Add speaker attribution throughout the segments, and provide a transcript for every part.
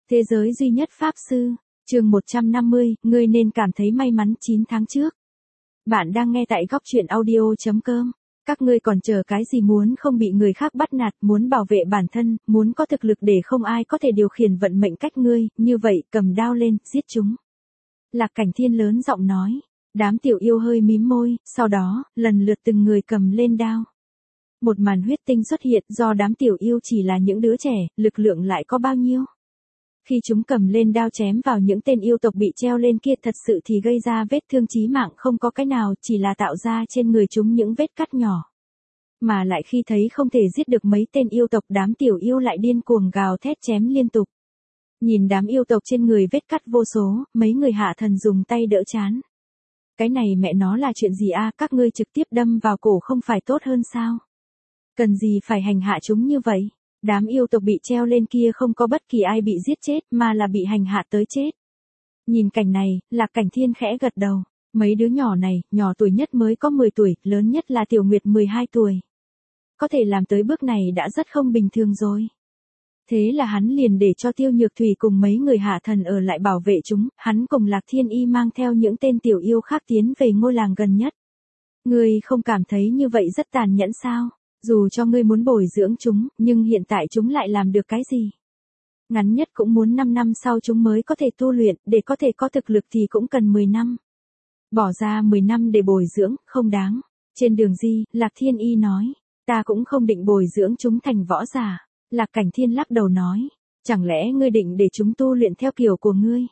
Speaker 1: Thế giới duy nhất Pháp Sư, chương 150, ngươi nên cảm thấy may mắn 9 tháng trước. Bạn đang nghe tại góc chuyện audio.com. Các ngươi còn chờ cái gì, muốn không bị người khác bắt nạt, muốn bảo vệ bản thân, muốn có thực lực để không ai có thể điều khiển vận mệnh cách ngươi, như vậy, cầm đao lên, giết chúng. Lạc Cảnh Thiên lớn giọng nói. Đám tiểu yêu hơi mím môi, sau đó, lần lượt từng người cầm lên đao. Một màn huyết tinh xuất hiện, do đám tiểu yêu chỉ là những đứa trẻ, lực lượng lại có bao nhiêu. Khi chúng cầm lên đao chém vào những tên yêu tộc bị treo lên kia, thật sự thì gây ra vết thương chí mạng không có cái nào, chỉ là tạo ra trên người chúng những vết cắt nhỏ. Mà lại khi thấy không thể giết được mấy tên yêu tộc, đám tiểu yêu lại điên cuồng gào thét chém liên tục. Nhìn đám yêu tộc trên người vết cắt vô số, mấy người hạ thần dùng tay đỡ chán. Cái này mẹ nó là chuyện gì a, các ngươi trực tiếp đâm vào cổ không phải tốt hơn sao? Cần gì phải hành hạ chúng như vậy? Đám yêu tộc bị treo lên kia không có bất kỳ ai bị giết chết, mà là bị hành hạ tới chết. Nhìn cảnh này, Lạc Cảnh Thiên khẽ gật đầu. Mấy đứa nhỏ này, nhỏ tuổi nhất mới có 10 tuổi, lớn nhất là Tiểu Nguyệt 12 tuổi. Có thể làm tới bước này đã rất không bình thường rồi. Thế là hắn liền để cho Tiêu Nhược Thủy cùng mấy người hạ thần ở lại bảo vệ chúng, hắn cùng Lạc Thiên Y mang theo những tên tiểu yêu khác tiến về ngôi làng gần nhất. Ngươi không cảm thấy như vậy rất tàn nhẫn sao? Dù cho ngươi muốn bồi dưỡng chúng, nhưng hiện tại chúng lại làm được cái gì? Ngắn nhất cũng muốn 5 năm sau chúng mới có thể tu luyện, để có thể có thực lực thì cũng cần 10 năm. Bỏ ra 10 năm để bồi dưỡng, không đáng. Trên đường đi, Lạc Thiên Y nói, ta cũng không định bồi dưỡng chúng thành võ giả. Lạc Cảnh Thiên lắc đầu nói, chẳng lẽ ngươi định để chúng tu luyện theo kiểu của ngươi?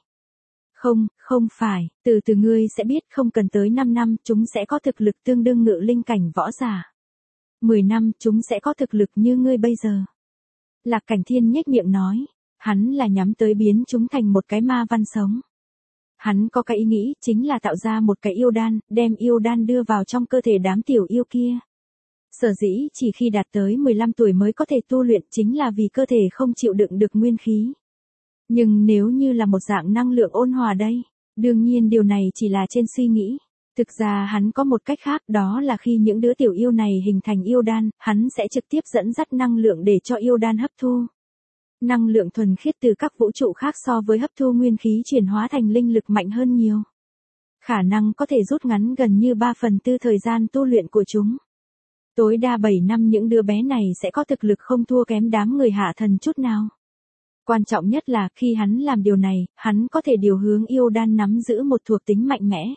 Speaker 1: Không phải, từ từ ngươi sẽ biết, không cần tới 5 năm, chúng sẽ có thực lực tương đương ngự linh cảnh võ giả. 10 năm, chúng sẽ có thực lực như ngươi bây giờ. Lạc Cảnh Thiên nhếch miệng nói, hắn là nhắm tới biến chúng thành một cái ma văn sống. Hắn có cái ý nghĩ, chính là tạo ra một cái yêu đan, đem yêu đan đưa vào trong cơ thể đám tiểu yêu kia. Sở dĩ chỉ khi đạt tới 15 tuổi mới có thể tu luyện, chính là vì cơ thể không chịu đựng được nguyên khí. Nhưng nếu như là một dạng năng lượng ôn hòa đây, đương nhiên điều này chỉ là trên suy nghĩ. Thực ra hắn có một cách khác, đó là khi những đứa tiểu yêu này hình thành yêu đan, hắn sẽ trực tiếp dẫn dắt năng lượng để cho yêu đan hấp thu. Năng lượng thuần khiết từ các vũ trụ khác so với hấp thu nguyên khí chuyển hóa thành linh lực mạnh hơn nhiều. Khả năng có thể rút ngắn gần như 3/4 thời gian tu luyện của chúng. Tối đa 7 năm những đứa bé này sẽ có thực lực không thua kém đám người hạ thần chút nào. Quan trọng nhất là khi hắn làm điều này, hắn có thể điều hướng yêu đan nắm giữ một thuộc tính mạnh mẽ.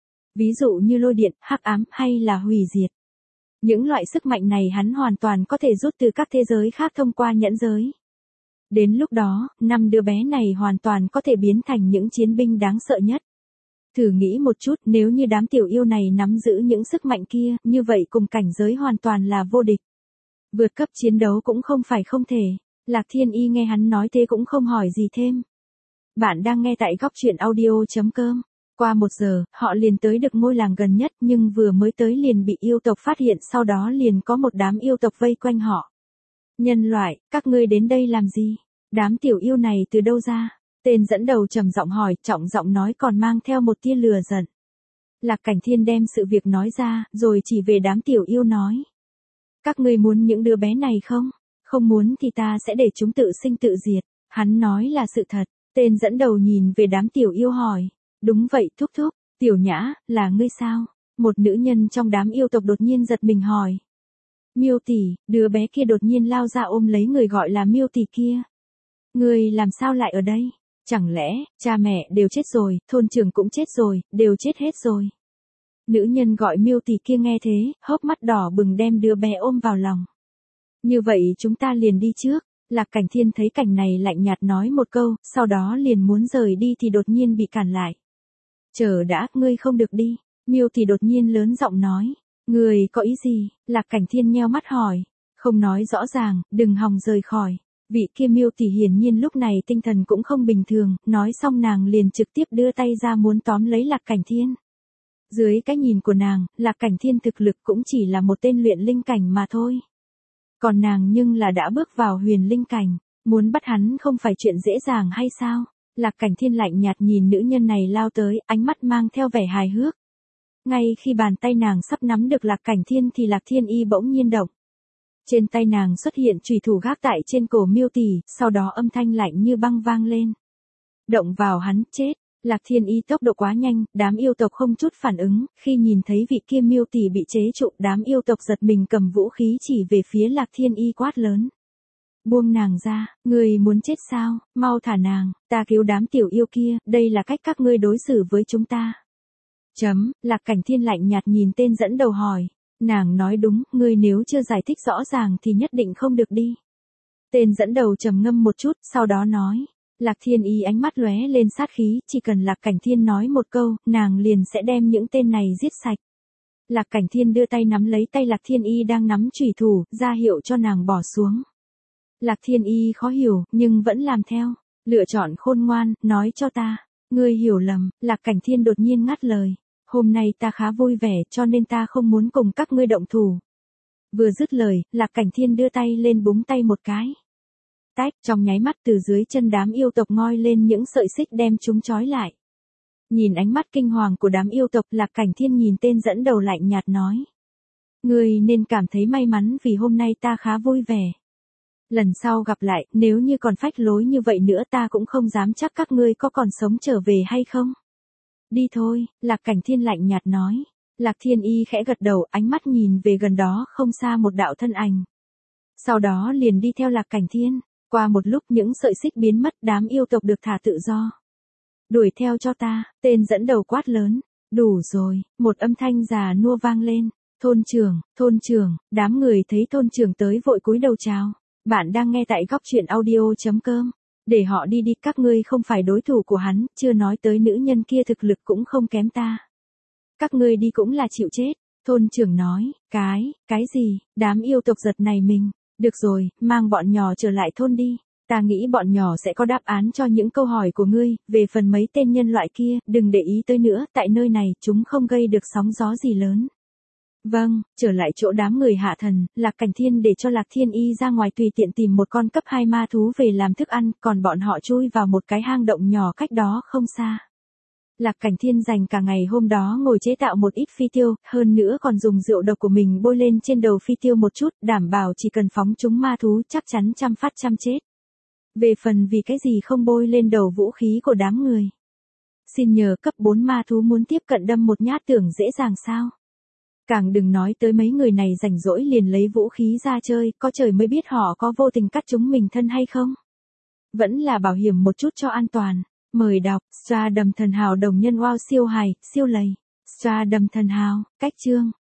Speaker 1: Ví dụ như lôi điện, hắc ám hay là hủy diệt. Những loại sức mạnh này hắn hoàn toàn có thể rút từ các thế giới khác thông qua nhẫn giới. Đến lúc đó, 5 đứa bé này hoàn toàn có thể biến thành những chiến binh đáng sợ nhất. Thử nghĩ một chút, nếu như đám tiểu yêu này nắm giữ những sức mạnh kia, như vậy cùng cảnh giới hoàn toàn là vô địch. Vượt cấp chiến đấu cũng không phải không thể. Lạc Thiên Y nghe hắn nói thế cũng không hỏi gì thêm. Bạn đang nghe tại góc chuyện audio.com. Qua 1 giờ, họ liền tới được ngôi làng gần nhất, nhưng vừa mới tới liền bị yêu tộc phát hiện, sau đó liền có một đám yêu tộc vây quanh họ. Nhân loại, các ngươi đến đây làm gì? Đám tiểu yêu này từ đâu ra? Tên dẫn đầu trầm giọng hỏi, trọng giọng nói còn mang theo một tia lừa giận. Lạc Cảnh Thiên đem sự việc nói ra, rồi chỉ về đám tiểu yêu nói. Các ngươi muốn những đứa bé này không? Không muốn thì ta sẽ để chúng tự sinh tự diệt. Hắn nói là sự thật. Tên dẫn đầu nhìn về đám tiểu yêu hỏi. Đúng vậy thúc thúc, Tiểu Nhã, là ngươi sao? Một nữ nhân trong đám yêu tộc đột nhiên giật mình hỏi. Miêu tỷ, đứa bé kia đột nhiên lao ra ôm lấy người gọi là Miêu tỷ kia. Ngươi làm sao lại ở đây? Chẳng lẽ, cha mẹ đều chết rồi, thôn trưởng cũng chết rồi, đều chết hết rồi. Nữ nhân gọi Miêu tỷ kia nghe thế, hốc mắt đỏ bừng đem đứa bé ôm vào lòng. Như vậy chúng ta liền đi trước. Lạc Cảnh Thiên thấy cảnh này lạnh nhạt nói một câu, sau đó liền muốn rời đi thì đột nhiên bị cản lại. Chờ đã, ngươi không được đi. Miêu tỷ đột nhiên lớn giọng nói. Ngươi có ý gì? Lạc Cảnh Thiên nheo mắt hỏi. Không nói rõ ràng, đừng hòng rời khỏi. Vị kia Miêu tỷ hiển nhiên lúc này tinh thần cũng không bình thường, nói xong nàng liền trực tiếp đưa tay ra muốn tóm lấy Lạc Cảnh Thiên. Dưới cái nhìn của nàng, Lạc Cảnh Thiên thực lực cũng chỉ là một tên luyện linh cảnh mà thôi. Còn nàng nhưng là đã bước vào huyền linh cảnh, muốn bắt hắn không phải chuyện dễ dàng hay sao? Lạc Cảnh Thiên lạnh nhạt nhìn nữ nhân này lao tới, ánh mắt mang theo vẻ hài hước. Ngay khi bàn tay nàng sắp nắm được Lạc Cảnh Thiên thì Lạc Thiên Y bỗng nhiên động. Trên tay nàng xuất hiện chùy thủ gác tại trên cổ Miêu tỷ, sau đó âm thanh lạnh như băng vang lên. Động vào hắn, chết. Lạc Thiên Y tốc độ quá nhanh, đám yêu tộc không chút phản ứng, khi nhìn thấy vị kia Miêu tỷ bị chế trụ, đám yêu tộc giật mình cầm vũ khí chỉ về phía Lạc Thiên Y quát lớn. Buông nàng ra, người muốn chết sao, mau thả nàng, ta cứu đám tiểu yêu kia, đây là cách các ngươi đối xử với chúng ta. Lạc Cảnh Thiên lạnh nhạt nhìn tên dẫn đầu hỏi. Nàng nói đúng, ngươi nếu chưa giải thích rõ ràng thì nhất định không được đi. Tên dẫn đầu trầm ngâm một chút, sau đó nói. Lạc Thiên Y ánh mắt lóe lên sát khí, chỉ cần Lạc Cảnh Thiên nói một câu, nàng liền sẽ đem những tên này giết sạch. Lạc Cảnh Thiên đưa tay nắm lấy tay Lạc Thiên Y đang nắm chùy thủ, ra hiệu cho nàng bỏ xuống. Lạc Thiên Y khó hiểu, nhưng vẫn làm theo. Lựa chọn khôn ngoan, nói cho ta. Ngươi hiểu lầm, Lạc Cảnh Thiên đột nhiên ngắt lời. Hôm nay ta khá vui vẻ cho nên ta không muốn cùng các ngươi động thủ. Vừa dứt lời, Lạc Cảnh Thiên đưa tay lên búng tay một cái. Tách, trong nháy mắt từ dưới chân đám yêu tộc ngoi lên những sợi xích đem chúng trói lại. Nhìn ánh mắt kinh hoàng của đám yêu tộc, Lạc Cảnh Thiên nhìn tên dẫn đầu lạnh nhạt nói. Ngươi nên cảm thấy may mắn vì hôm nay ta khá vui vẻ. Lần sau gặp lại, nếu như còn phách lối như vậy nữa ta cũng không dám chắc các ngươi có còn sống trở về hay không. Đi thôi, Lạc Cảnh Thiên lạnh nhạt nói. Lạc Thiên Y khẽ gật đầu, ánh mắt nhìn về gần đó không xa một đạo thân ảnh. Sau đó liền đi theo Lạc Cảnh Thiên. Qua một lúc những sợi xích biến mất, đám yêu tộc được thả tự do. Đuổi theo cho ta, tên dẫn đầu quát lớn. Đủ rồi, một âm thanh già nua vang lên. Thôn trưởng, đám người thấy thôn trưởng tới vội cúi đầu chào. Bạn đang nghe tại góc truyện audio.com. Để họ đi đi, các ngươi không phải đối thủ của hắn, chưa nói tới nữ nhân kia thực lực cũng không kém ta. Các ngươi đi cũng là chịu chết. Thôn trưởng nói, cái gì, đám yêu tộc giật này mình. Được rồi, mang bọn nhỏ trở lại thôn đi. Ta nghĩ bọn nhỏ sẽ có đáp án cho những câu hỏi của ngươi, về phần mấy tên nhân loại kia, đừng để ý tới nữa, tại nơi này, chúng không gây được sóng gió gì lớn. Vâng, trở lại chỗ đám người hạ thần, Lạc Cảnh Thiên để cho Lạc Thiên Y ra ngoài tùy tiện tìm một con cấp 2 ma thú về làm thức ăn, còn bọn họ chui vào một cái hang động nhỏ cách đó không xa. Lạc Cảnh Thiên dành cả ngày hôm đó ngồi chế tạo một ít phi tiêu, hơn nữa còn dùng rượu độc của mình bôi lên trên đầu phi tiêu một chút, đảm bảo chỉ cần phóng chúng ma thú chắc chắn trăm phát trăm chết. Về phần vì cái gì không bôi lên đầu vũ khí của đám người. Xin nhờ cấp 4 ma thú muốn tiếp cận đâm một nhát tưởng dễ dàng sao. Càng đừng nói tới mấy người này rảnh rỗi liền lấy vũ khí ra chơi, có trời mới biết họ có vô tình cắt chúng mình thân hay không. Vẫn là bảo hiểm một chút cho an toàn. Mời đọc, Stra Đầm Thần Hào đồng nhân wow siêu hài, siêu lầy. Stra Đầm Thần Hào, cách chương.